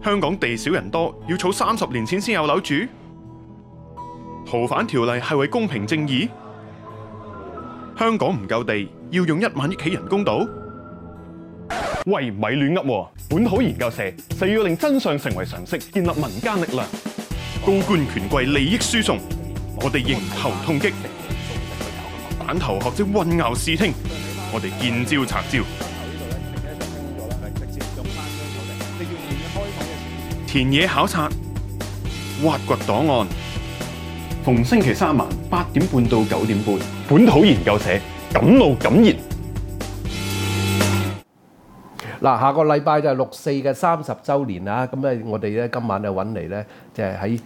香港地少人多，要儲30年錢先有樓住？逃犯條例係為公平正義？香港唔夠地，要用1萬億起人工島？喂，咪亂噏喎！本土研究社誓要令真相成為常識，建立民間力量。高官權貴利益輸送，我哋迎頭痛擊；反頭學者混淆視聽，我哋見招拆招。田野考察，挖掘檔案。逢星期三晚8點半到9點半，本土研究社敢怒敢言。 嗱，下個禮拜就係6·4嘅30週年啦。咁咧，我哋咧今晚就揾嚟咧，就係喺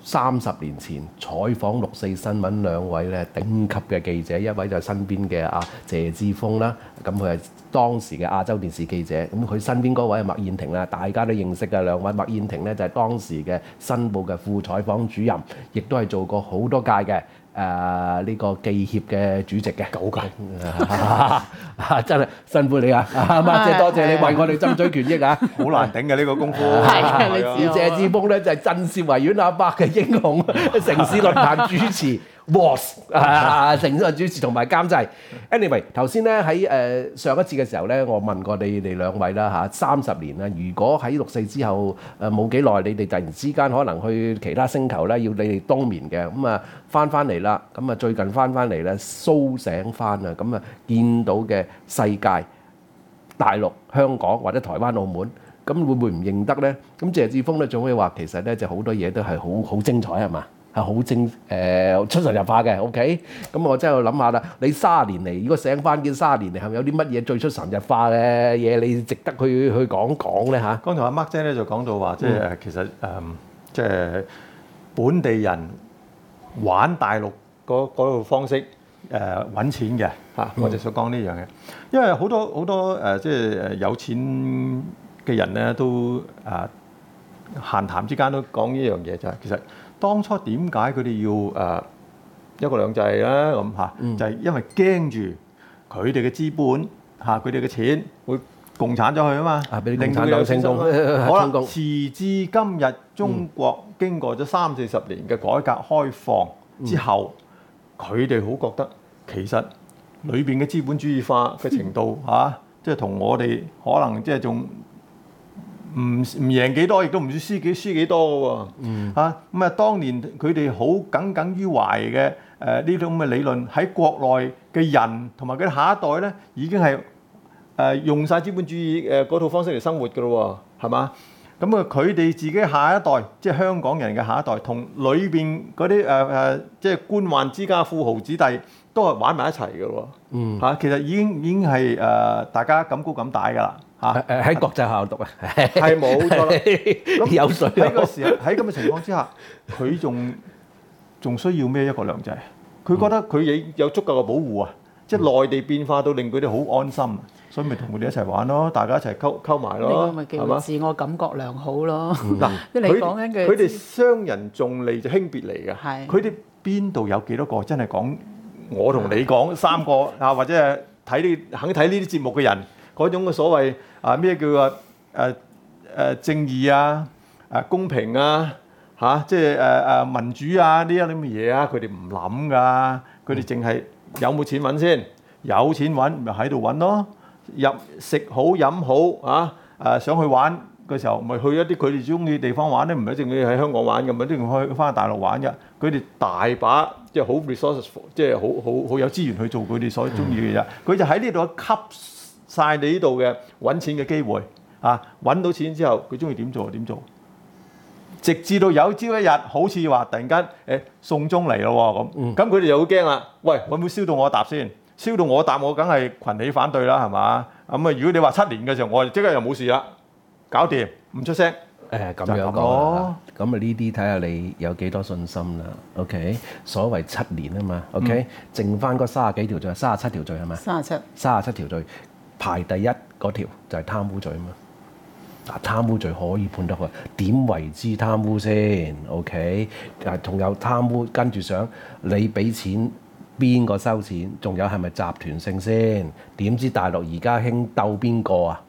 30年前採訪6·4新聞兩位咧頂級嘅記者，一位就係身邊嘅阿謝志峰啦，咁佢係當時嘅亞洲電視記者，咁佢身邊嗰位係麥燕庭啦，大家都認識嘅兩位。麥燕庭咧就係當時嘅新報嘅副採訪主任，亦都係做過好多屆嘅呢個記協嘅主席嘅9屆，真係辛苦你啊！麥姐，多謝你為我哋爭取權益啊！ 好難頂嘅呢個功夫。 係，你知謝志峰咧就係震懾維園阿伯嘅英雄，城市論壇主持。城市主持同埋監製。Anyway， 頭先咧喺上一次嘅時候咧，我問過你哋兩位啦嚇，30年啦，如果喺6·4之後冇幾耐，你哋突然之間可能去其他星球咧，要你哋冬眠嘅，咁啊翻嚟啦，咁啊最近翻嚟咧甦醒翻啊，咁啊見到嘅世界、大陸、香港或者台灣、澳門，咁會唔會唔認得咧？咁謝志峰咧總會話其實咧就好多嘢都係好精彩係嘛？係好出神入化嘅 ，OK？ 咁我真係諗下啦，你30年嚟，如果醒翻見30年嚟，係咪有啲乜嘢最出神入化嘅嘢，你值得去講咧嚇？ 剛才阿 Mark 姐咧就講到話，即係其實即係本地人玩大陸嗰個方式揾錢嘅嚇，我就想講呢樣嘢，因為好多即係有錢嘅人咧都閒談之間都講呢樣嘢，就係其實。當初點解佢哋要一國兩制咧咁嚇？就係因為驚住佢哋嘅資本嚇，佢哋嘅錢會共產咗去啊嘛， 俾共產黨成功。 好啦，時至今日，中國經過咗30-40年嘅改革開放之後，佢哋好覺得其實裏邊嘅資本主義化嘅程度嚇，即係同我哋可能即係仲。唔贏幾多，亦都唔知輸幾多嘅喎。咁啊，當年佢哋好耿耿於懷嘅呢種咁嘅理論，喺國內嘅人同埋佢哋下一代咧，已經係用晒資本主義嗰套方式嚟生活嘅咯喎，係嘛？咁啊，佢哋自己下一代，即係香港人嘅下一代，同裏邊嗰啲即係官宦之家、富豪子弟，都係玩埋一齊嘅喎。其實已經係大家咁高咁大㗎啦。 喺國際學校讀啊， 係冇錯啦。咁有水喺個時候，喺咁嘅情況之下，佢仲需要咩一國兩制？佢覺得佢有足夠嘅保護啊，即係內地變化到令佢哋好安心，所以咪同佢哋一齊玩咯，大家一齊溝埋咯， 呢個咪叫自我感覺良好咯。 嗱， 即係你講緊佢哋傷人重利就輕別離嘅，佢哋邊度有幾多個真係講我同你講3個啊，或者係肯睇呢啲節目嘅人？嗰種嘅所謂咩叫正義啊、公平啊即係民主啊呢一啲咁嘅嘢啊，佢哋唔諗噶，佢哋淨係有冇錢揾先，有錢揾咪喺度揾咯，食好飲好想去玩嘅時候，咪去一啲佢哋中意嘅地方玩咧，唔係淨係喺香港玩嘅，咪都要去翻大陸玩嘅。佢哋大把即係好 resources， 即係好有資源去做佢哋所中意嘅嘢，佢就喺呢度吸晒你呢度嘅揾錢嘅機會揾到錢之後，佢中意點做就點做，直至到有朝一日，好似話突然間送中嚟咯咁，咁佢哋就好驚啦。喂，會唔會燒到我答先？燒到我答，我梗係群起反對啦，係嘛？咁如果你話7年嘅時候，我哋即刻又冇事啦，搞掂，唔出聲。 咁樣講，咁呢啲睇下你有幾多信心啦。OK， 所謂7年啊嘛。OK，剩翻嗰30幾條罪，37條罪係咪？37條罪。排第一嗰條就係貪污罪啊嘛，貪污罪可以判得佢點為之貪污先 ？OK， 同有貪污跟住上你俾錢邊個收錢，仲有係咪集團性先？點知大陸而家興鬥邊個啊？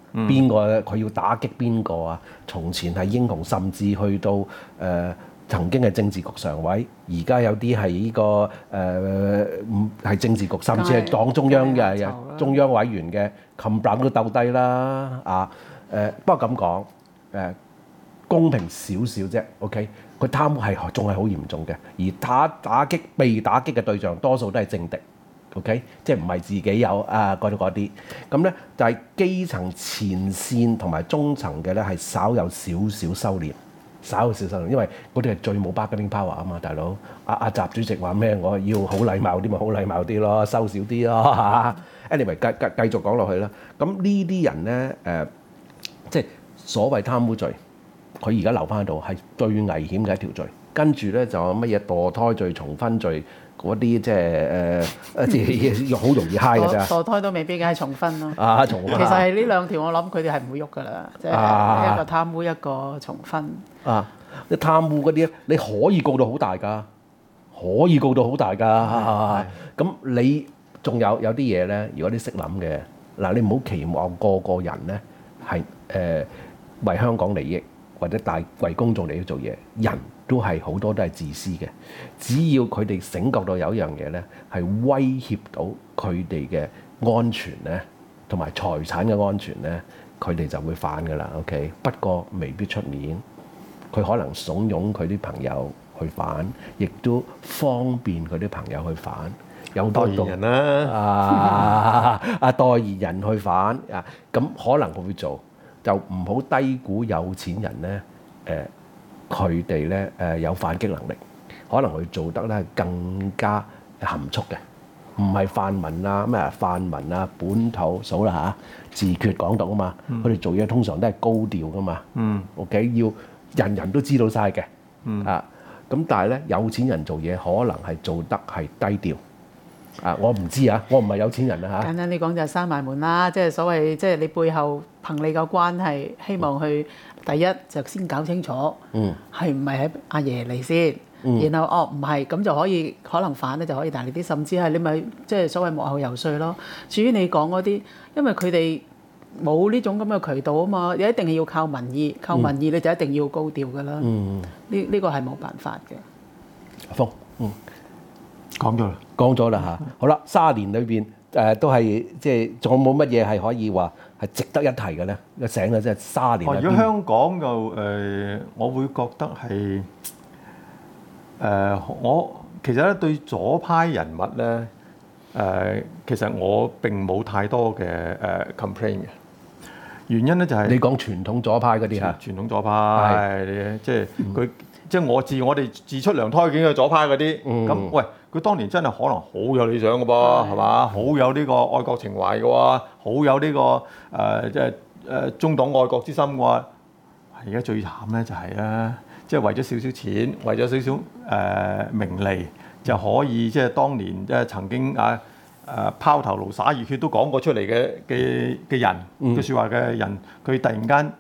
邊個佢要打擊邊個啊？從前係英雄，甚至去到曾經係政治局常委，而家有啲係呢個係政治局，甚至係黨中央嘅中央委員嘅，冚唪唥都鬥低啦啊！不過咁講公平少少啫 ，OK？ 佢貪污係仲係好嚴重嘅，而被打擊嘅對象多數都係政敵 ，OK？ 即係唔係自己有嗰啲，咁咧就係基層前線同埋中層嘅咧係稍有少少收斂。因為嗰啲係最冇 bargaining power 啊嘛，大佬。阿習主席話咩？我要好禮貌啲咪好禮貌啲咯，收少啲咯嚇。anyway 繼續講落去啦。咁呢啲人咧即係所謂貪污罪，佢而家留翻喺度係最危險嘅一條罪。跟住咧就有乜嘢墮胎罪、重婚罪嗰啲，即係好容易 high 嘅啫。 墮胎都未必嘅係重婚咯。 重婚。 其實係呢兩條，我諗佢哋係唔會喐噶啦，即係一個貪污，一個重婚。 你貪污嗰啲你可以告到好大㗎，咁你仲有啲嘢咧？如果你識諗嘅嗱，你唔好期望個人咧係為香港利益或者為公眾利益做嘢，人都係好多都係自私嘅。只要佢哋醒覺到有一樣嘢咧，係威脅到佢哋嘅安全咧，同埋財產嘅安全咧，佢哋就會反㗎啦。OK， 不過未必出面。佢可能慫恿佢啲朋友去反，亦都方便佢啲朋友去反。有代言人啦，代言人去反啊，咁可能佢會做，就唔好低估有錢人咧。佢哋咧有反擊能力，可能佢做得咧更加含蓄嘅，唔係泛民啊咩泛民啊本土數啦嚇，自決港獨啊嘛，佢哋做嘢通常都係高調噶嘛。OK 要。人人都知道晒嘅，咁但係咧有錢人做嘢可能係做得係低調，我唔知啊，我唔係有錢人啊嚇。簡單啲講就係閂埋門啦，即係所謂即係你背後憑你個關係，希望去第一就先搞清楚，係唔係喺阿爺嚟先，然後唔係咁就可能反咧就可以大力啲，甚至係你咪即係所謂幕後游說咯。至於你講嗰啲，因為佢哋冇呢種咁嘅渠道啊嘛，你一定係要靠民意，你就一定要高調噶啦。呢個係冇辦法嘅。阿峰，講咗啦嚇。好啦，30年裏邊都係即係仲有冇乜嘢係可以話係值得一提嘅咧？一醒啦，即係30年。 如果香港就我會覺得係我其實咧對左派人物咧其實我並冇太多嘅complain 嘅。原因咧就係你講傳統左派嗰啲嚇， 傳統左派，即係佢即係我哋自出娘胎已經係左派嗰啲。咁喂，佢當年真係可能好有理想嘅噃，係嘛？好有呢個愛國情懷嘅喎，好有呢個即係中黨愛國之心嘅喎。而家最慘咧就係咧，即係為咗少少錢，為咗少少名利，就可以即係當年即係曾經拋頭顱灑熱血都講過出嚟嘅人嘅説話嘅人，佢突然間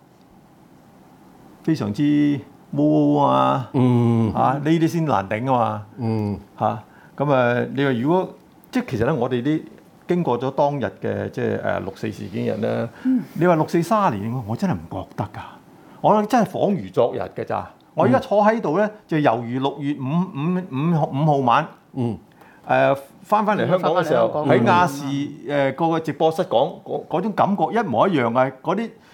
非常之污啊！呢啲先難頂啊嘛！咁你話如果即係其實咧，我哋啲經過咗當日嘅即係6.4事件人咧，你話6.4 30年，我真係唔覺得㗎。我覺得真係恍如昨日嘅咋。我而家坐喺度咧，就猶如6月5號晚。翻嚟香港嘅時候，喺亞視個直播室講嗰種感覺一模一樣嘅，嗰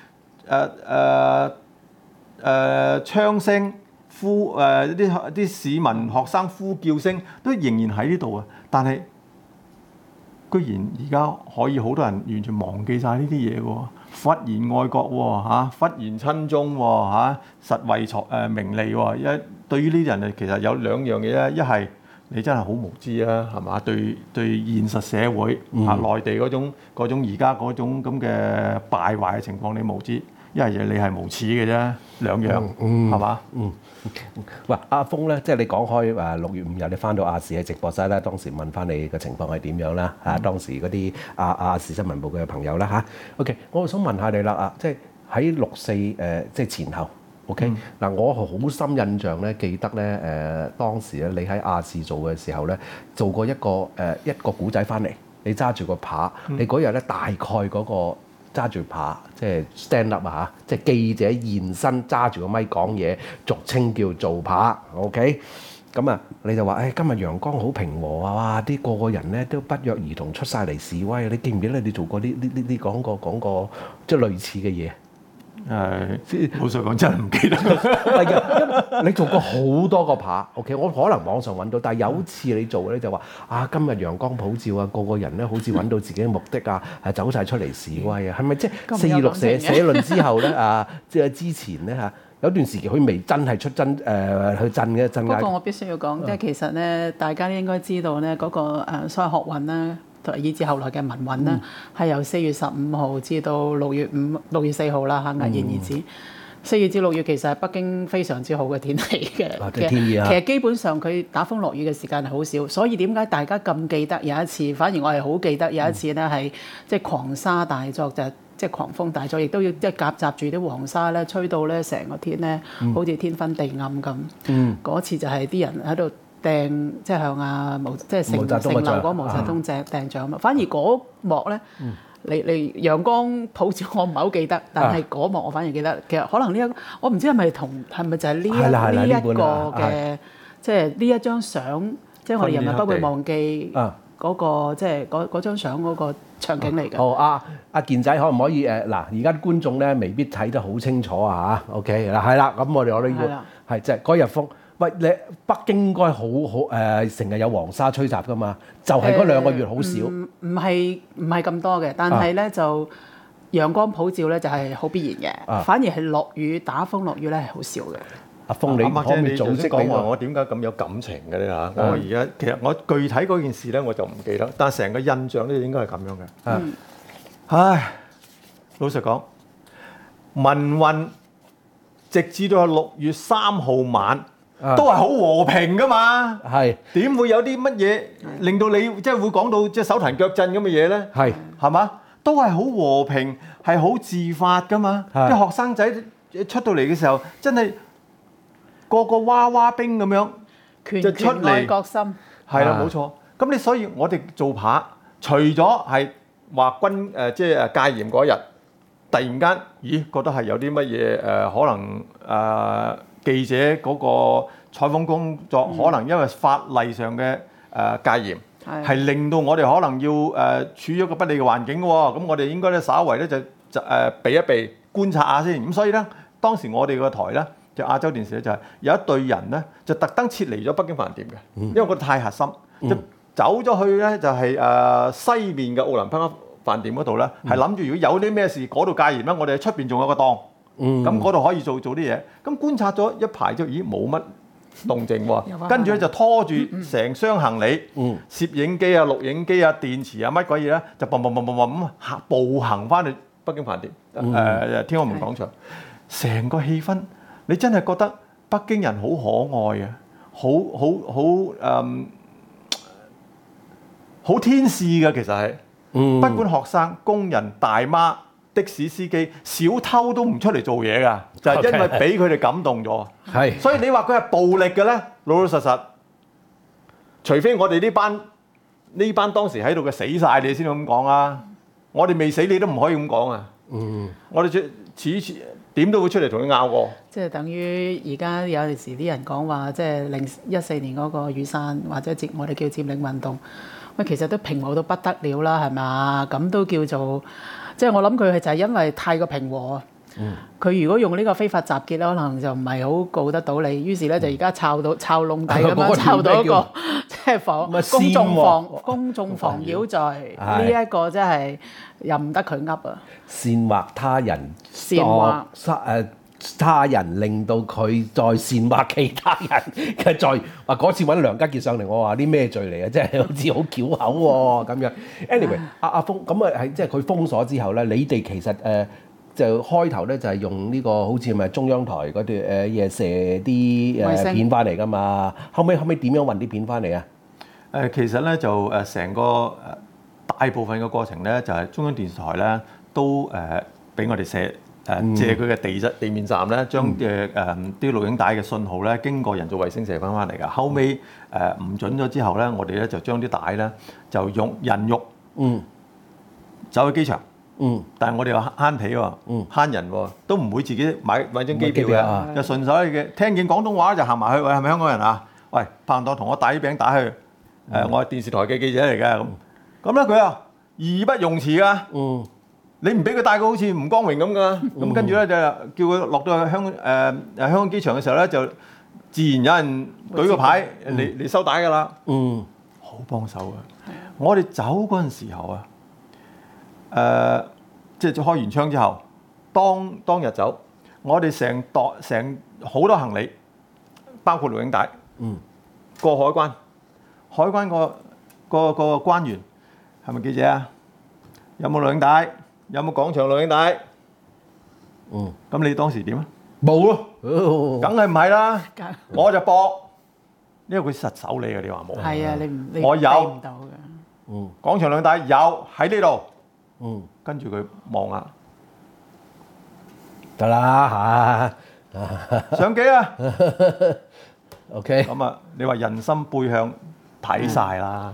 啲槍聲、啲市民學生呼叫聲都仍然喺呢度啊！但係居然而家可以好多人完全忘記晒呢啲嘢喎，忽然愛國喎忽然親中喎實為名利喎。對於呢啲人啊，其實有兩樣嘢咧，一係你真係好無知啊，係嘛？對現實社會內地嗰種而家嗰種咁嘅敗壞嘅情況，你無知；一係你係無恥嘅啫，兩樣係嘛？ 喂，阿峰咧，即係你講開6月5日你翻到亞視嘅直播室咧，當時問翻你嘅情況係點樣啦？當時嗰啲亞視新聞部嘅朋友啦嚇。OK， 我想問下你啦即係喺6.4即係前後。OK 嗱，我好深印象咧，記得咧當時咧你喺亞視做嘅時候咧，做過一個古仔翻嚟，你揸住個扒，你嗰日咧大概嗰個揸住扒，即係 stand up 啊，即係記者現身揸住個咪講嘢，俗稱叫做扒。OK，咁啊，你就話誒今日陽光好平和啊，哇！啲個人咧都不約而同出晒嚟示威，你記唔記得你做過呢講過即係類似嘅嘢？ 老實講真係唔記得。 係嘅，你做過好多個扒 ，OK， 我可能網上揾到，但係有次你做咧就話今日陽光普照啊，個人咧好似揾到自己嘅目的啊，走晒出嚟示威啊，係咪即係426社論之後咧即係之前咧有段時期佢未真係出去震嘅震。 不過我必須要講，即係其實咧，大家都應該知道咧，嗰個所謂學運咧，以至後來嘅民運咧，係由4月15號至到6月4號啦嚇，戛然而止。4月至6月其實係北京非常之好嘅天氣嘅， 天意啊！ 其實基本上佢打風落雨嘅時間係好少，所以點解大家咁記得有一次？反而我係好記得有一次咧係即係狂沙大作，就即係狂風大作，亦都要即係夾雜住啲黃沙咧，吹到咧成個天咧好似天昏地暗咁。嗰次就係啲人喺度掟，即係向即係城樓嗰毛澤東掟獎嘛。反而嗰幕咧。你陽光普照，我唔係好記得，但係嗰幕我反而記得。其實可能我唔知係咪就係呢一個嘅，即係呢一張相，即係我哋人民不會忘記嗰個，即係嗰張相嗰個場景嚟嘅。 好阿健仔可唔可以嗱？而家觀眾咧未必睇得好清楚啊嚇。OK 嗱，係啦，咁我哋都要係即係嗰日風。喂，你北京應該好成日有黃沙吹襲㗎嘛？就係嗰2個月好少。 唔係咁多嘅，但係咧就陽光普照咧就係好必然嘅。反而係落雨打風落雨咧係好少嘅。 阿峰，你可唔可以組織講話我點解咁有感情嘅咧嚇？我而家其實我具體嗰件事咧我就唔記得，但係成個印象咧應該係咁樣嘅。唉，老實講，民運直至到6月3號晚。都係好和平噶嘛，點會有啲乜嘢令到你即係會講到即係手騰腳震咁嘅嘢咧？係嘛？都係好和平，係好自發噶嘛。啲學生仔出到嚟嘅時候，真係個娃娃兵咁樣就出嚟， 愛國心係啦，冇錯。咁所以我哋做扒，除咗係話即係戒嚴嗰日，突然間覺得係有啲乜嘢可能記者嗰個採訪工作可能因為法例上嘅戒嚴，係令到我哋可能要處於一個不利嘅環境嘅喎。咁我哋應該咧稍為咧就避一避，觀察下先。咁所以咧，當時我哋個台咧就亞洲電視咧就係有一隊人咧就特登撤離咗北京飯店嘅，因為覺得太核心，就走咗去咧就係西面嘅奧林匹克飯店嗰度咧，係諗住如果有啲咩事嗰度戒嚴咧，我哋喺出邊仲有個檔。咁嗰度可以做啲嘢，咁觀察咗一排之後，咦冇乜動靜喎，跟住咧就拖住成箱行李，攝影機啊、錄影機啊、電池啊乜鬼嘢咧，就咁步行翻去北京飯店，天安門廣場，成個氣氛你真係覺得北京人好可愛啊，好天使㗎，其實係，不管學生、工人、大媽。的士司機、小偷都唔出嚟做嘢㗎，就係因為俾佢哋感動咗。係，所以你話佢係暴力嘅咧，老老實實，除非我哋呢班當時喺度嘅死晒，你先咁講啊！我哋未死，你都唔可以咁講啊！我哋次點都會出嚟同佢拗過。 即係等於而家有陣時啲人講話，即係2014年嗰個雨傘或者我哋叫佔領運動，喂，其實都平和到不得了啦，係咪？咁都叫做。即係我諗佢係就係因為太過平和啊！佢如果用呢個非法集結咧，可能就唔係好告得到你。於是咧就而家抄籠底咁樣抄到一個即係公眾妨擾罪呢一個真係任唔得佢噏啊！ 煽惑他人，他人令到佢再煽惑其他人嘅再話嗰次揾梁家傑上嚟，我話啲咩罪嚟啊？即係好似好翹口喎咁樣。Anyway，阿峰咁啊，係即係佢封鎖之後咧，你哋其實就開頭咧就係用呢個好似咪中央台嗰段嘢射啲片翻嚟㗎嘛？後尾點樣運啲片翻嚟啊？ 其實咧就成個大部分嘅過程咧就係中央電視台咧都俾我哋射。借佢嘅地面站咧，將啲錄影帶嘅信號咧，經過人造衛星射翻嚟㗎。後尾唔準咗之後咧，我哋咧就將啲帶咧就用人肉走去機場， 但係我哋又慳皮喎，慳人喎，都唔會自己買張機票嘅，就順手嘅。聽見廣東話就行埋去，喂，係咪香港人啊？喂，拍檔同我帶啲餅打去。我係電視台嘅記者嚟嘅咁咧佢啊義不容辭㗎。你唔俾佢帶，佢好似唔光榮咁㗎。咁跟住咧就叫佢落到去香港機場嘅時候咧，就自然有人舉個牌嚟收帶㗎啦。好幫手嘅。我哋走嗰陣時候啊，即係開完槍之後，當日走，我哋成好多行李，包括錄影帶，過海關，海關個關員係咪記者啊？有冇錄影帶？有冇廣場錄影帶？咁你當時點啊？ 冇咯， 梗係唔係啦，我就搏，因為佢實手你嘅，你話冇？ 係啊，你我有唔到嘅。 廣場錄影帶有喺呢度，跟住佢望下， 得啦嚇， 相機啊 OK， 咁啊，你話人心背向睇晒啦。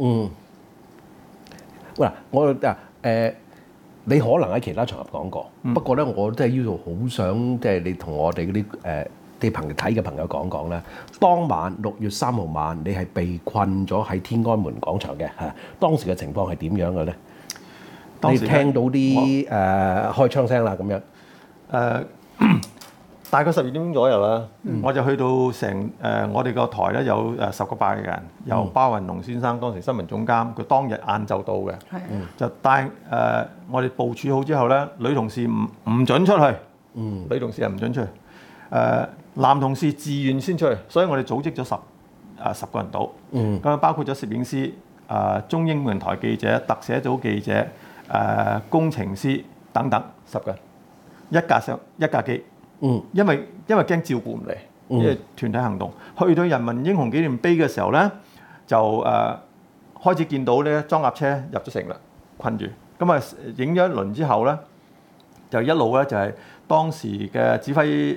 嗱，我你可能喺其他場合講過，不過咧，我真係要好想即係你同我哋嗰啲啲朋友睇嘅朋友講講咧。當晚6月3號晚，你係被困咗喺天安門廣場嘅嚇，當時嘅情況係點樣嘅咧？你聽到啲開槍聲啦咁樣。 大概12點左右啦，我就去到我哋個台咧有10個8個人，由包雲龍先生當時新聞總監，佢當日晏晝到嘅，就帶我哋部署好之後咧，女同事唔準出去，女同事係唔準出去，男同事自願先出去，所以我哋組織咗10個人到，咁包括咗攝影師、中英文台記者、特寫組記者、工程師等等10個人，一架機。因為驚照顧唔嚟，因為團體行動去到人民英雄紀念碑嘅時候咧，就開始見到咧裝甲車入咗城啦，困住。咁啊影咗一輪之後咧，就一路咧就係當時嘅指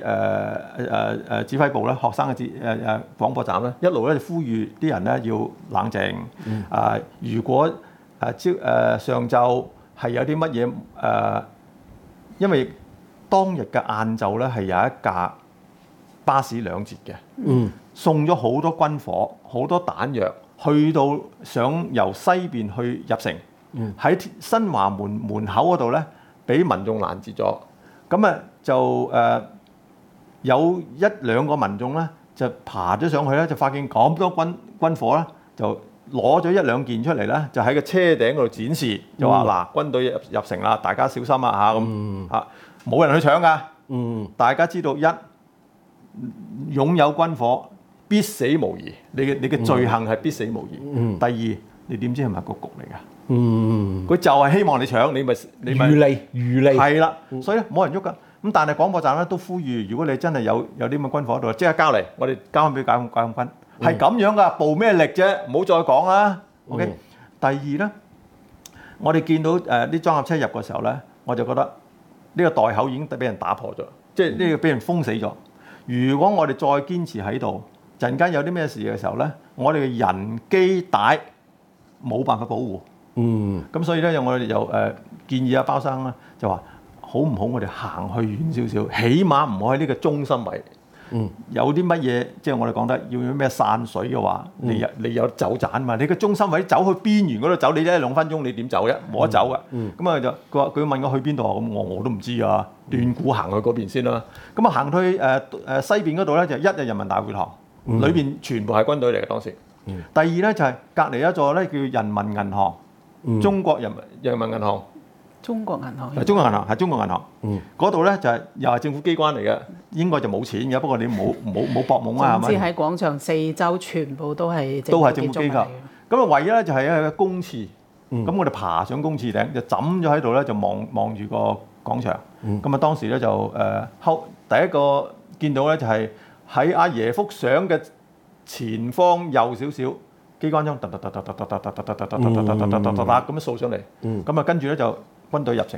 揮部咧，學生嘅廣播站咧，一路咧就呼籲啲人咧要冷靜。如果上晝係有啲乜嘢因為當日嘅晏晝咧係有一架巴士2節嘅，送咗好多軍火、好多彈藥，去到想由西邊去入城，喺新華門口嗰度咧，俾民眾攔截咗。咁啊就有1-2個民眾咧就爬咗上去咧，就發現咁多軍火咧，就攞咗1-2件出嚟咧，就喺個車頂嗰度展示，就話嗱軍隊入城啦，大家小心啊嚇咁嚇。冇人去搶㗎，大家知道擁有軍火必死無疑，你嘅罪行係必死無疑。第二，你點知係咪個局嚟㗎？佢就係希望你搶，你咪餘利係啦，所以冇人喐㗎。咁但係廣播站咧都呼籲，如果你真係有啲咁嘅軍火喺度，即刻交嚟，我哋交翻俾解放軍。係咁樣㗎，報咩力啫？唔好再講啦。OK。第二咧，我哋見到啲裝甲車入嘅時候咧，我就覺得。呢個袋口已經俾人打破咗，即係呢個俾人封死咗。如果我哋再堅持喺度，陣間有啲咩事嘅時候咧，我哋嘅人機帶冇辦法保護。咁所以咧，我哋就建議阿包生咧，就話好唔好我哋行去遠少少，起碼唔好喺呢個中心位。有啲乜嘢，即係我哋講得要咩散水嘅話，你有走盞嘛？你個中心位走去邊緣嗰度走，你1-2分鐘你點走啫？冇得走㗎。咁啊就佢問我去邊度啊？咁我都唔知啊，斷估行去嗰邊先啦。咁啊行去西邊嗰度咧，就一係人民大會堂，裏邊全部係軍隊嚟嘅當時。第二咧就係隔離一座咧叫人民銀行，中國人民銀行。 中國銀行係中國銀行，嗰度咧就係又係政府機關嚟嘅，應該就冇錢嘅，不過你冇搏懵啊，係咪？ 總之喺廣場四周全部都係政府機構。咁啊，唯一咧就係一個公廁，咁我哋爬上公廁頂就枕咗喺度咧，就望住個廣場。咁啊，當時咧就第一個見到咧就係喺阿爺幅相嘅前方右少少機關槍，咁樣掃上嚟。咁啊，跟住咧就軍隊入城，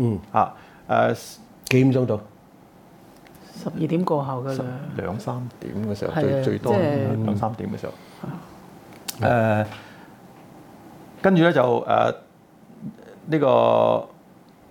幾點鐘到 ？12點過後㗎啦。 2-3點嘅時候，最多2-3點嘅時候。跟住咧就呢個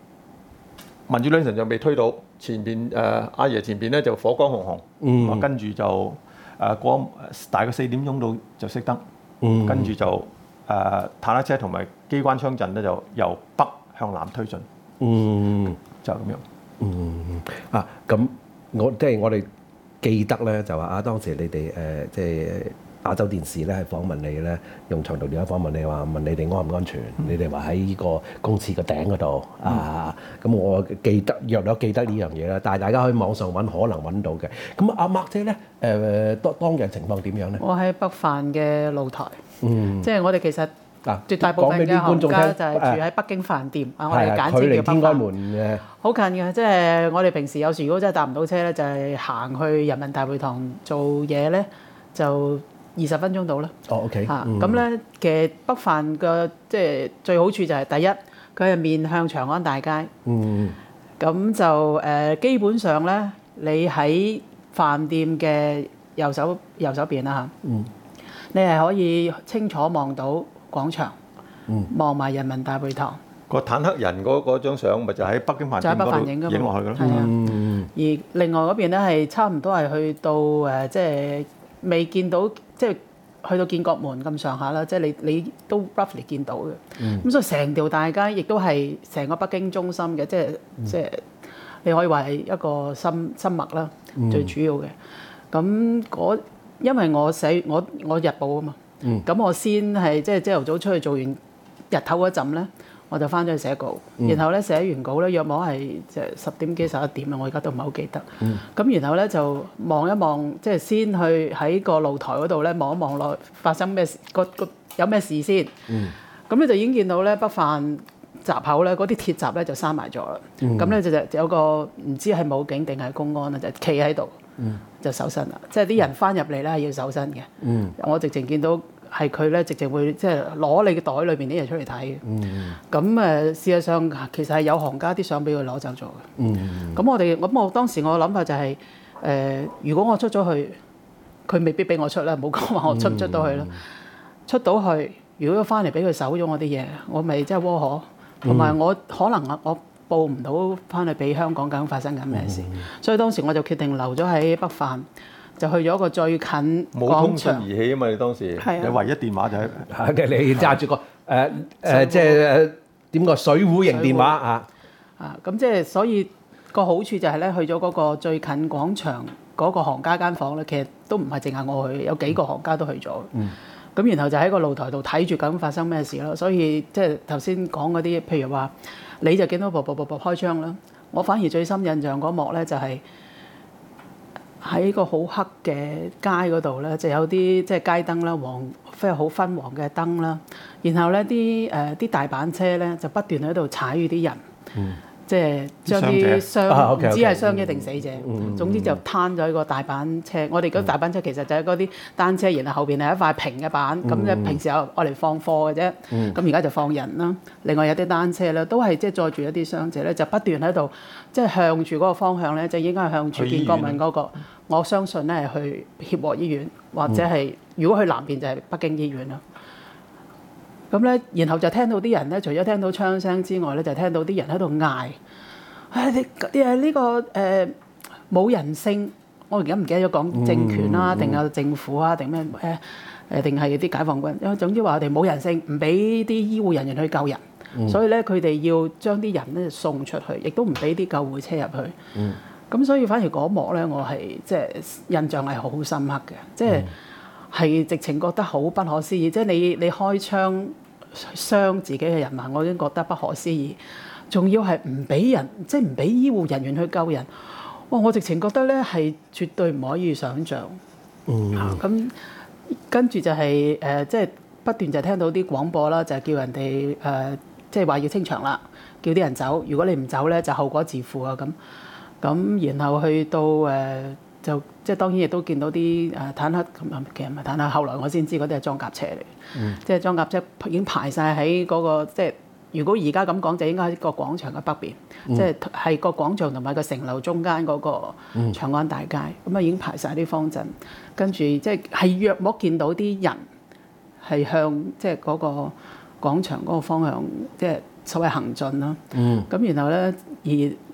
民主兩層就未推到，前邊阿爺前邊咧就火光紅紅，跟住就過大概4點鐘到就熄燈，跟住就坦克車同埋機關槍陣咧就由北向南推進，就咁樣。 咁我哋記得咧就話當時你哋即係亞洲電視咧係訪問你咧，用長途電話訪問你話問你哋安唔安全？你哋話喺呢個公廁個頂嗰度咁我記得約略記得呢樣嘢啦。但係大家喺網上揾可能揾到嘅。咁阿 Mark 姐咧當日情況點樣咧？ 我喺北範嘅露台，即係我哋其實絕大部分嘅行講家就係住喺北京飯店我哋簡稱距離叫北天安門飯，好近嘅。即係我哋平時有時如果真係搭唔到車咧，就係行去人民大會堂做嘢咧，就20分鐘到啦。 OK。 咁咧其實北飯嘅即係最好處就係第一，佢係面向長安大街。咁就基本上咧，你喺飯店嘅右手邊啦你係可以清楚望到廣場，望埋人民大會堂。 個坦克人嗰張相咪就喺北京飯店嗰度影落去嘅咯。 而另外嗰邊咧係差唔多係去到即係未見到，即係去到建國門咁上下啦。即係你都 roughly 見到嘅。咁所以成條大街亦都係成個北京中心嘅，即係你可以話係一個心脈啦，最主要嘅。咁因為我寫我日報啊嘛，咁我先係即係朝頭早出去做完日頭嗰陣咧，我就翻咗去寫稿，然後咧寫完稿咧約莫係即係10點幾11點啦，我而家都唔係好記得。咁然後咧就望一望，即係先去喺個露台嗰度咧望一望落發生咩事，有咩事先。咁咧就已經見到咧北飯閘口咧嗰啲鐵閘咧就閂埋咗啦。咁咧就有個唔知係武警定係公安啦，就企喺度。就搜身啦，即係啲人翻入嚟咧係要搜身嘅。我直情見到係佢咧，直情會即係攞你嘅袋裏邊啲嘢出嚟睇嘅。咁事實上其實係有行家啲相俾佢攞走咗嘅。咁我當時我諗法就係如果我出咗去，佢未必俾我出啦，冇講話我出唔出到去啦。出到去，如果翻嚟俾佢搜咗我啲嘢，我咪真係窩可，同埋我可能我報唔到翻去俾香港究竟發生緊咩事，所以當時我就決定留咗喺北飯，就去咗一個最近冇通訊儀器啊嘛！你當時你唯一電話就係你揸住個即係點個水壺型電話咁即係所以個好處就係咧，去咗嗰個最近廣場嗰個行家間房咧，其實都唔係淨係我去，有幾個行家都去咗。咁然後就喺個露台度睇住究竟發生咩事咯。所以即係頭先講嗰啲，譬如話。你就見到噗開槍啦！我反而最深印象嗰幕咧，就係喺個好黑嘅街嗰度咧，就有啲即係街燈啦，即係好昏黃嘅燈啦。然後咧啲大板車咧就不斷喺度踩住啲人，即係將啲傷唔知係傷者定死者，總之就攤咗喺個大板車。我哋嗰大板車其實就係嗰啲單車，然後後邊係一塊平嘅板，咁咧平時有愛嚟放貨嘅啫。咁而家就放人啦。另外有啲單車咧，都係即係載住一啲傷者咧，就不斷喺度即係向住嗰個方向咧，就應該係向住建國門嗰個。我相信咧係去協和醫院，或者係如果去南邊就係北京醫院啦。咁咧，然後就聽到啲人咧，除咗聽到槍聲之外咧，就聽到啲人喺度嗌：呢個冇人性！我而家唔記得咗講政權啦，定係政府啊，定咩定係啲解放軍。因為總之話我哋冇人性，唔俾啲醫護人員去救人，所以咧佢哋要將啲人咧送出去，亦都唔俾啲救護車入去。咁所以反而嗰幕咧，我係即係印象係好深刻嘅，即係直情覺得好不可思議。即係你開槍傷自己嘅人民，我已經覺得不可思議。仲要係唔俾人，即係唔俾醫護人員去救人。哇！我直情覺得咧係絕對唔可以想像。咁跟住就係即係不斷就聽到啲廣播啦，就係叫人哋即係話要清場啦，叫啲人走。如果你唔走咧，就後果自負啊咁。咁然後去到就即係當然亦都見到啲坦克，其實唔係坦克，後來我先知嗰啲係裝甲車嚟，即係裝甲車已經排晒喺嗰個即係如果而家咁講就應該喺個廣場嘅北邊，即係係個廣場同埋個城樓中間嗰個長安大街，咁已經排晒啲方陣，跟住即係約莫見到啲人係向即係嗰個廣場嗰個方向即係所謂行進啦。咁然後咧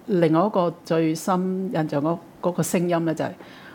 另外一個最深印象嗰個聲音咧，就係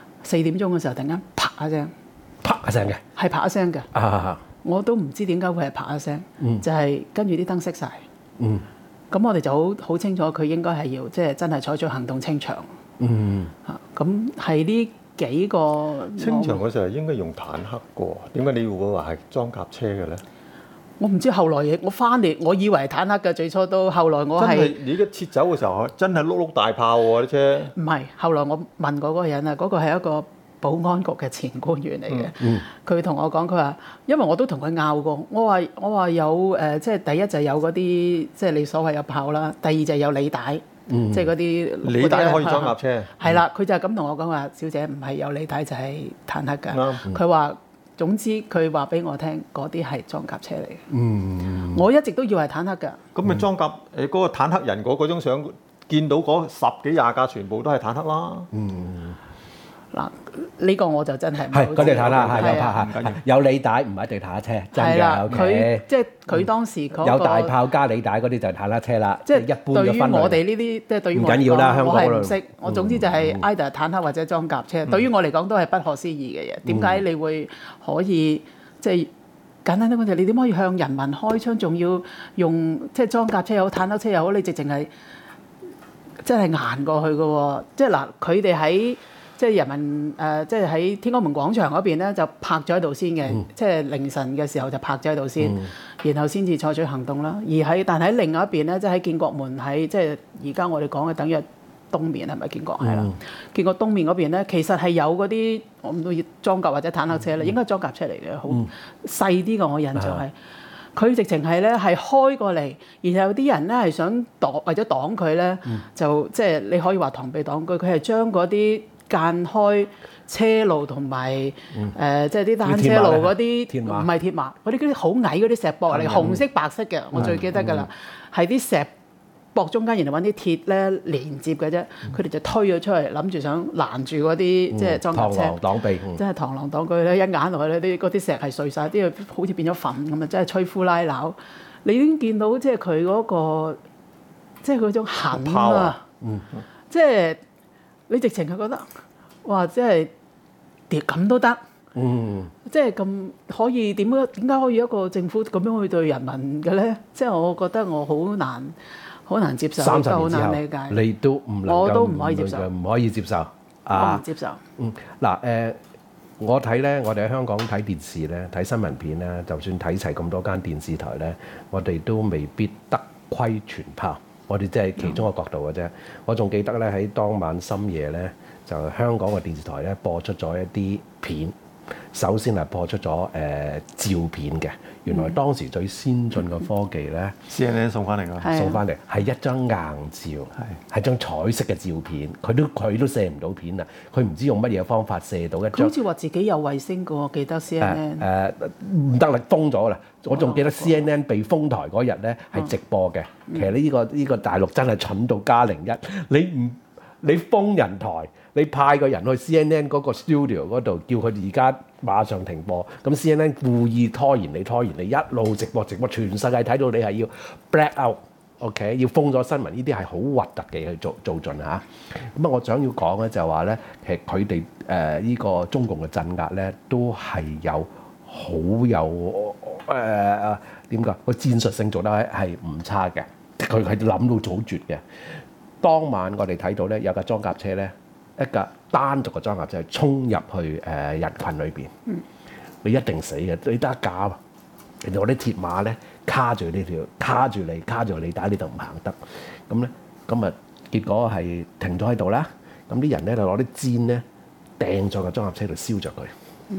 4點鐘嘅時候，突然間啪一聲， 啪一聲嘅， 係啪一聲嘅。我都唔知點解會係啪一聲，就係跟住啲燈熄晒。咁我哋就好清楚佢應該係要即係真係採取行動清場。咁係呢幾個清場嗰時候應該用坦克嘅，點解你會話係裝甲車嘅咧？ 我唔知後來我翻嚟，我以為係坦克嘅，最初都後來我係真係你而家撤走嘅時候，真係碌碌大炮喎啲車。 唔係，後來我問過嗰個人啊，嗰個係一個保安局嘅前官員嚟嘅。佢同我講，佢話因為我都同佢拗過，我話有即係第一就有嗰啲即係你所謂有炮啦，第二就係有履帶。即係嗰啲履帶可以裝甲車。 係啦，佢就係咁同我講話，小姐唔係有履帶就係坦克㗎。佢話總之佢話俾我聽，嗰啲係裝甲車嚟嘅。我一直都以為係坦克㗎。 咁咪裝甲嗰個坦克人嗰張相，見到嗰10幾20架全部都係坦克啦。 嗱，呢個我就真係係嗰啲坦克係有炮有履帶，唔係一定坦克車，真嘅。 佢即係佢當時嗰個有大炮加履帶嗰啲就係坦克車啦。 即係一般嘅分類。 對於我哋呢啲，即係對於我嚟講， 唔緊要啦，香港我係唔識。我總之就係 either 坦克或者裝甲車。對於我嚟講都係不可思議嘅嘢。點解你會可以即係簡單啲講就係你點可以向人民開槍，仲要用即係裝甲車又好、坦克車又好，你直情係真係行過去嘅喎。即係嗱，佢哋喺即係人民即係喺天安門廣場嗰邊咧，就泊咗喺度先嘅，即係凌晨嘅時候就泊咗喺度先，然後先至採取行動啦。但係喺另外一邊咧，即係喺建國門喺即係而家我哋講嘅等於東面係咪建國係啦？建國東面嗰邊咧，其實係有嗰啲我唔知裝甲或者坦克車咧，應該係裝甲車嚟嘅，好細啲嘅。我印象係佢直情係咧係開過嚟，然後有啲人咧係想擋或者擋佢咧，就即係你可以話螳臂擋車，佢係將嗰啲間開車路同埋即係啲單車路嗰啲唔係鐵馬，嗰啲好矮嗰啲石壆嚟，紅色白色嘅，我最記得㗎啦，係啲石壆中間，然後揾啲鐵咧連接嘅啫，佢哋就推咗出嚟，諗住想攔住嗰啲即係裝甲車， 螳螂擋臂， 真係螳螂擋車咧，一眼落去咧，嗰啲石係碎晒，啲好似變咗粉咁啊！真係吹呼拉撓，你已經見到即係佢嗰個即係嗰種狠啊！即係你直情係覺得哇！即係咁都得，即係咁可以點解可以一個政府咁樣去對人民嘅咧？即係我覺得我好難接受，都好難理解。 你都唔能夠， 我都唔可以接受， 唔可以接受。 我唔接受。 嗱我睇咧，我哋喺香港睇電視咧，睇新聞片咧，就算睇齊咁多間電視台咧，我哋都未必得窺全豹。我哋即係其中一個角度嘅啫。我仲記得咧，喺當晚深夜咧，就香港嘅電視台咧播出咗一啲片。首先係播出咗照片嘅，原來當時最先進嘅科技咧 ，CNN 送翻嚟㗎， 送翻嚟係一張硬照，係張彩色嘅照片，佢都射唔到片啊！佢唔知用乜嘢方法射到一張。 佢好似話自己有衛星㗎，我記得 CNN 唔得啦，封咗啦！我仲記得 CNN 被封台嗰日咧係直播嘅。其實呢個大陸真係蠢到加01，你封人台。你派個人去 CNN 嗰個 studio 嗰度，叫佢而家馬上停播。咁 CNN 故意拖延你，一路直播，全世界睇到你係要 black out，OK，要封咗新聞，呢啲係好核突嘅嘢去做盡嚇。咁我想要講咧就係話咧，其實佢哋呢個中共嘅鎮壓咧，都係好有點講個戰術性做得係唔差嘅。佢係諗到好絕嘅。當晚我哋睇到咧有架裝甲車咧。一架單獨嘅裝甲車衝入去人群裏邊，你一定死嘅。你得一架，人哋嗰啲鐵馬咧卡住呢條，卡住你，但係你就唔行得。咁啊，結果係停咗喺度啦。咁啲人咧就攞啲氈咧掟咗個裝甲車度燒着佢。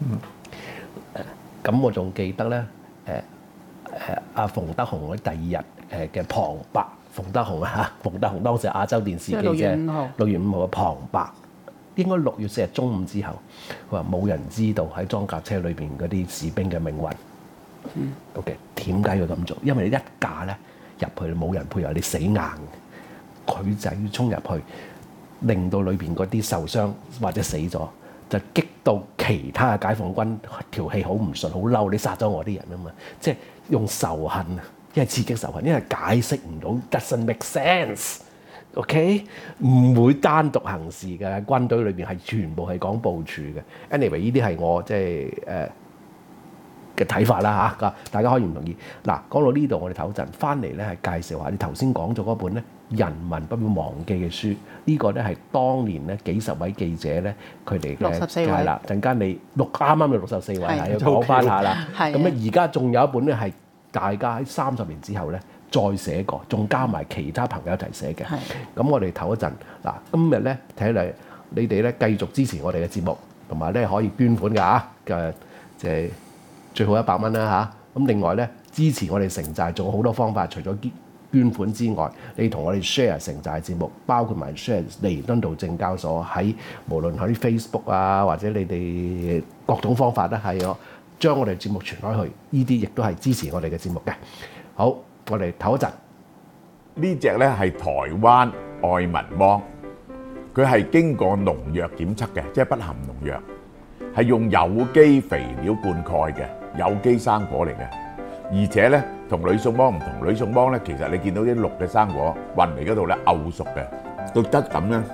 咁我仲記得咧，阿馮德雄嗰第2日嘅旁白。馮德雄當時係亞洲電視記者，6月5號嘅旁白，應該6月4日中午之後，佢話冇人知道喺裝甲車裏邊嗰啲士兵嘅命運。OK， 點解要咁做？因為你一架咧入去冇人配合，你死硬，佢就要衝入去，令到裏邊嗰啲受傷或者死咗，就激到其他嘅解放軍條氣好唔順，好嬲，你殺咗我啲人啊嘛，即係用仇恨啊！因為刺激仇恨，因為解釋唔到 doesn't make sense， OK， 唔會單獨行事嘅，軍隊裏邊係全部係講部署嘅。Anyway， 呢啲係我即係嘅睇法啦嚇，大家可以唔同意。嗱，講到呢度，我哋唞陣翻嚟咧，係介紹下你頭先講咗嗰本咧《人民不會忘記》嘅書。呢個咧係當年咧幾十位記者咧佢哋嘅 64位係啦。陣間你啱啱有64位係要講翻下啦。咁咧而家仲有一本咧係大家喺30年之後咧再寫過，仲加埋其他朋友一齊寫嘅。咁我哋唞一陣嗱，今日咧睇嚟你哋咧繼續支持我哋嘅節目，同埋咧可以捐款㗎嚇嘅即係。最好100蚊啦嚇，咁另外咧支持我哋城寨仲有好多方法，除咗捐款之外，你同我哋 share 城寨節目，包括埋 share 彌敦道證交所喺無論喺 Facebook 啊，或者你哋各種方法咧係將我哋節目傳開去，呢啲亦都係支持我哋嘅節目嘅。好，我哋唞一陣。 呢隻咧係台灣愛民芒，佢係經過農藥檢測嘅，即係不含農藥，係用有機肥料灌溉嘅。有機生果嚟嘅，而且咧同呂宋芒唔同，呂宋芒咧其實你見到啲綠嘅生果運嚟嗰度咧漚熟嘅，個質感咧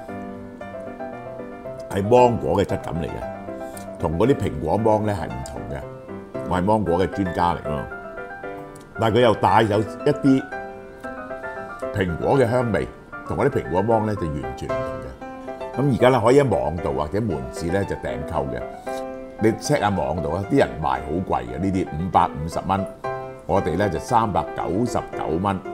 係芒果嘅質感嚟嘅，同嗰啲蘋果芒咧係唔同嘅。我係芒果嘅專家嚟咯，但係佢又帶有一啲蘋果嘅香味，同嗰啲蘋果芒咧就完全唔同嘅。咁而家咧可以喺網度或者門市咧就訂購嘅。你 check 下網度啊，啲人賣好貴嘅呢啲，550蚊，我哋咧就399蚊